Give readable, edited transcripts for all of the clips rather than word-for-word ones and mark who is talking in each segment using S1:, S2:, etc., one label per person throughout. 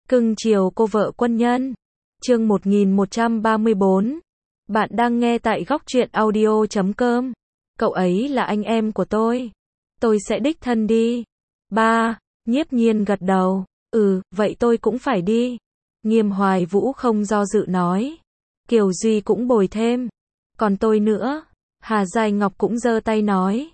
S1: Cưng chiều cô vợ quân nhân. Chương 1134. Bạn đang nghe tại góc truyện audio.com. Cậu ấy là anh em của tôi. Tôi sẽ đích thân đi. Ba, Nhiếp Nhiên gật đầu. Vậy tôi cũng phải đi. Nghiêm Hoài Vũ không do dự nói. Kiều Duy cũng bồi thêm. Còn tôi nữa. Hà Giai Ngọc cũng giơ tay nói.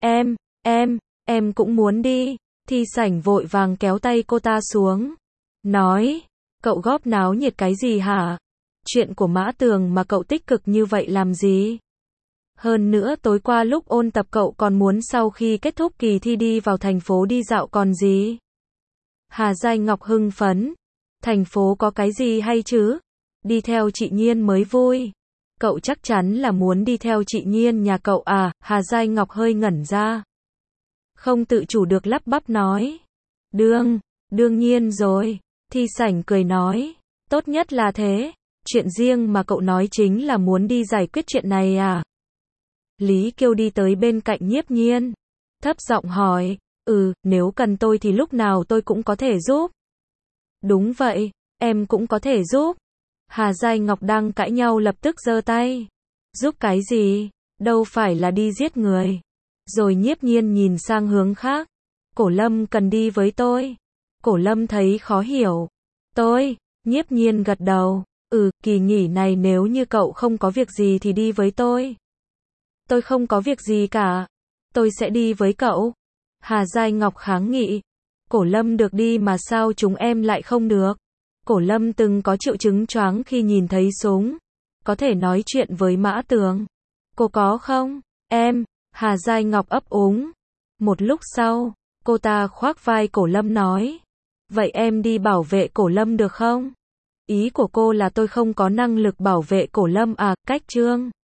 S1: Em cũng muốn đi. Thi Sảnh vội vàng kéo tay cô ta xuống. Nói, cậu góp náo nhiệt cái gì hả? Chuyện của Mã Tường mà cậu tích cực như vậy làm gì? Hơn nữa tối qua lúc ôn tập cậu còn muốn sau khi kết thúc kỳ thi đi vào thành phố đi dạo còn gì? Hà Giai Ngọc hưng phấn. Thành phố có cái gì hay chứ? Đi theo chị Nhiên mới vui. Cậu chắc chắn là muốn đi theo chị Nhiên nhà cậu à? Hà Giai Ngọc hơi ngẩn ra. Không tự chủ được lắp bắp nói. Đương nhiên rồi. Thi Sảnh cười nói. Tốt nhất là thế. Chuyện riêng mà cậu nói chính là muốn đi giải quyết chuyện này à? Lý Kiêu đi tới bên cạnh Nhiếp Nhiên. Thấp giọng hỏi. Nếu cần tôi thì lúc nào tôi cũng có thể giúp. Đúng vậy, em cũng có thể giúp. Hà Giai Ngọc đang cãi nhau lập tức giơ tay. Giúp cái gì? Đâu phải là đi giết người. Rồi Nhiếp Nhiên nhìn sang hướng khác. Cổ Lâm cần đi với tôi. Cổ Lâm thấy khó hiểu. Nhiếp Nhiên gật đầu. Kỳ nghỉ này nếu như cậu không có việc gì thì đi với tôi. Tôi không có việc gì cả. Tôi sẽ đi với cậu. Hà Giai Ngọc kháng nghị. Cổ Lâm được đi mà sao chúng em lại không được? Cổ Lâm từng có triệu chứng choáng khi nhìn thấy súng. Có thể nói chuyện với Mã Tường. Cô có không? Hà Giai Ngọc ấp úng. Một lúc sau, cô ta khoác vai Cổ Lâm nói. Vậy em đi bảo vệ Cổ Lâm được không? Ý của cô là tôi không có năng lực bảo vệ Cổ Lâm à? Cách Trương